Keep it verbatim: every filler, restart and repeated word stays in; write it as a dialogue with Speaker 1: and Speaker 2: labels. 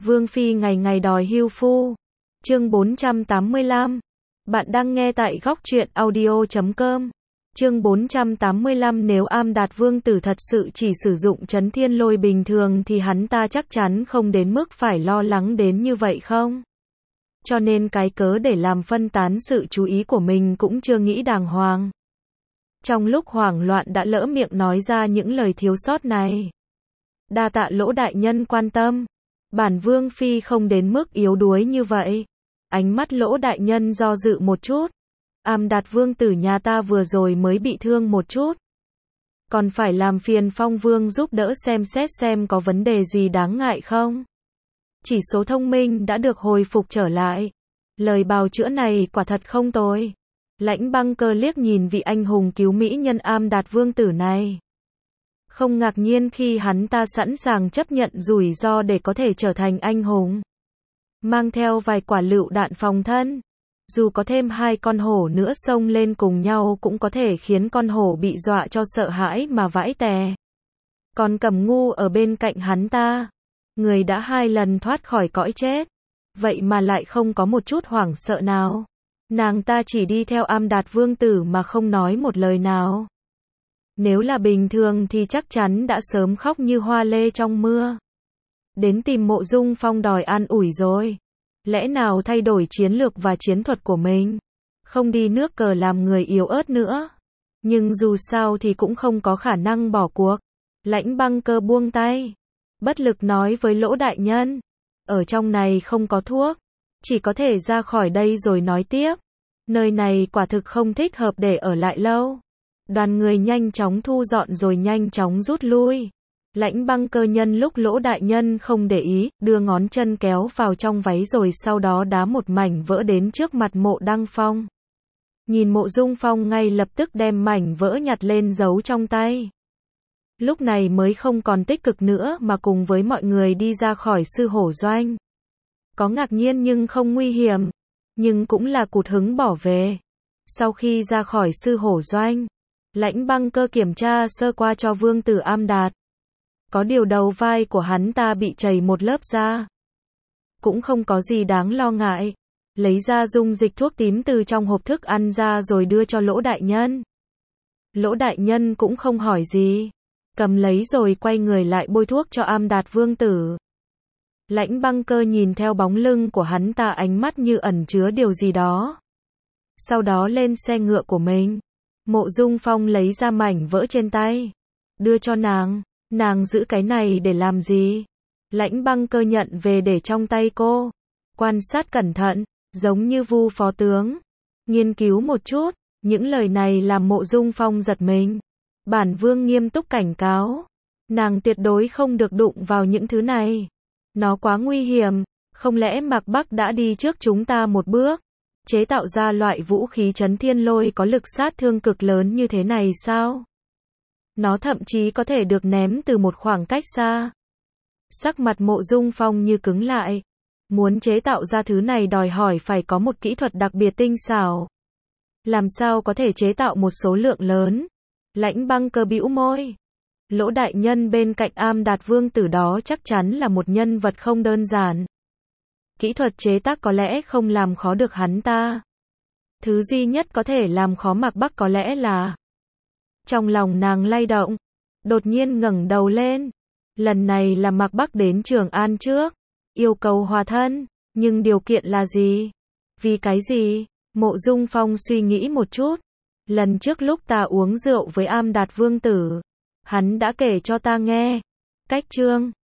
Speaker 1: Vương Phi ngày ngày đòi hưu phu. Chương bốn trăm tám mươi lăm. Bạn đang nghe tại góc truyện audio chấm com. Chương bốn trăm tám mươi lăm. Nếu Am Đạt Vương tử thật sự chỉ sử dụng Chấn Thiên Lôi bình thường thì hắn ta chắc chắn không đến mức phải lo lắng đến như vậy không? Cho nên cái cớ để làm phân tán sự chú ý của mình cũng chưa nghĩ đàng hoàng. Trong lúc hoảng loạn đã lỡ miệng nói ra những lời thiếu sót này. Đa tạ Lỗ đại nhân quan tâm. Bản Vương Phi không đến mức yếu đuối như vậy. Ánh mắt Lỗ đại nhân do dự một chút. Am Đạt Vương tử nhà ta vừa rồi mới bị thương một chút. Còn phải làm phiền Phong Vương giúp đỡ xem xét xem có vấn đề gì đáng ngại không. Chỉ số thông minh đã được hồi phục trở lại. Lời bào chữa này quả thật không tồi. Lãnh Băng Cơ liếc nhìn vị anh hùng cứu mỹ nhân Am Đạt Vương tử này. Không ngạc nhiên khi hắn ta sẵn sàng chấp nhận rủi ro để có thể trở thành anh hùng. Mang theo vài quả lựu đạn phòng thân. Dù có thêm hai con hổ nữa xông lên cùng nhau cũng có thể khiến con hổ bị dọa cho sợ hãi mà vãi tè. Còn Cẩm Ngu ở bên cạnh hắn ta. Người đã hai lần thoát khỏi cõi chết. Vậy mà lại không có một chút hoảng sợ nào. Nàng ta chỉ đi theo Am Đạt Vương tử mà không nói một lời nào. Nếu là bình thường thì chắc chắn đã sớm khóc như hoa lê trong mưa. Đến tìm Mộ Dung Phong đòi an ủi rồi. Lẽ nào thay đổi chiến lược và chiến thuật của mình? Không đi nước cờ làm người yếu ớt nữa. Nhưng dù sao thì cũng không có khả năng bỏ cuộc. Lãnh Băng Cơ buông tay. Bất lực nói với Lỗ đại nhân. Ở trong này không có thuốc. Chỉ có thể ra khỏi đây rồi nói tiếp. Nơi này quả thực không thích hợp để ở lại lâu. Đoàn người nhanh chóng thu dọn rồi nhanh chóng rút lui. Lãnh Băng Cơ nhân lúc Lỗ đại nhân không để ý, đưa ngón chân kéo vào trong váy rồi sau đó đá một mảnh vỡ đến trước mặt Mộ Đăng Phong. Nhìn Mộ Dung Phong ngay lập tức đem mảnh vỡ nhặt lên giấu trong tay. Lúc này mới không còn tích cực nữa mà cùng với mọi người đi ra khỏi sư hổ doanh. Có ngạc nhiên nhưng không nguy hiểm, nhưng cũng là cụt hứng bỏ về. Sau khi ra khỏi sư hổ doanh, Lãnh Băng Cơ kiểm tra sơ qua cho Vương tử Am Đạt. Có điều đầu vai của hắn ta bị chảy một lớp da. Cũng không có gì đáng lo ngại. Lấy ra dung dịch thuốc tím từ trong hộp thức ăn ra rồi đưa cho Lỗ đại nhân. Lỗ đại nhân cũng không hỏi gì. Cầm lấy rồi quay người lại bôi thuốc cho Am Đạt Vương tử. Lãnh Băng Cơ nhìn theo bóng lưng của hắn ta ánh mắt như ẩn chứa điều gì đó. Sau đó lên xe ngựa của mình. Mộ Dung Phong lấy ra mảnh vỡ trên tay. Đưa cho nàng. Nàng giữ cái này để làm gì? Lãnh Băng Cơ nhận về để trong tay cô. Quan sát cẩn thận, giống như Vu phó tướng. Nghiên cứu một chút, những lời này làm Mộ Dung Phong giật mình. Bản Vương nghiêm túc cảnh cáo. Nàng tuyệt đối không được đụng vào những thứ này. Nó quá nguy hiểm, không lẽ Mạc Bắc đã đi trước chúng ta một bước? Chế tạo ra loại vũ khí Chấn Thiên Lôi có lực sát thương cực lớn như thế này sao? Nó thậm chí có thể được ném từ một khoảng cách xa. Sắc mặt Mộ Dung Phong như cứng lại. Muốn chế tạo ra thứ này đòi hỏi phải có một kỹ thuật đặc biệt tinh xảo. Làm sao có thể chế tạo một số lượng lớn? Lãnh Băng Cơ bĩu môi. Lỗ đại nhân bên cạnh Am Đạt Vương tử đó chắc chắn là một nhân vật không đơn giản. Kỹ thuật chế tác có lẽ không làm khó được hắn ta. Thứ duy nhất có thể làm khó Mạc Bắc có lẽ là... Trong lòng nàng lay động, đột nhiên ngẩng đầu lên. Lần này là Mạc Bắc đến Trường An trước, yêu cầu hòa thân, nhưng điều kiện là gì? Vì cái gì? Mộ Dung Phong suy nghĩ một chút. Lần trước lúc ta uống rượu với Am Đạt Vương tử, hắn đã kể cho ta nghe. Cách chương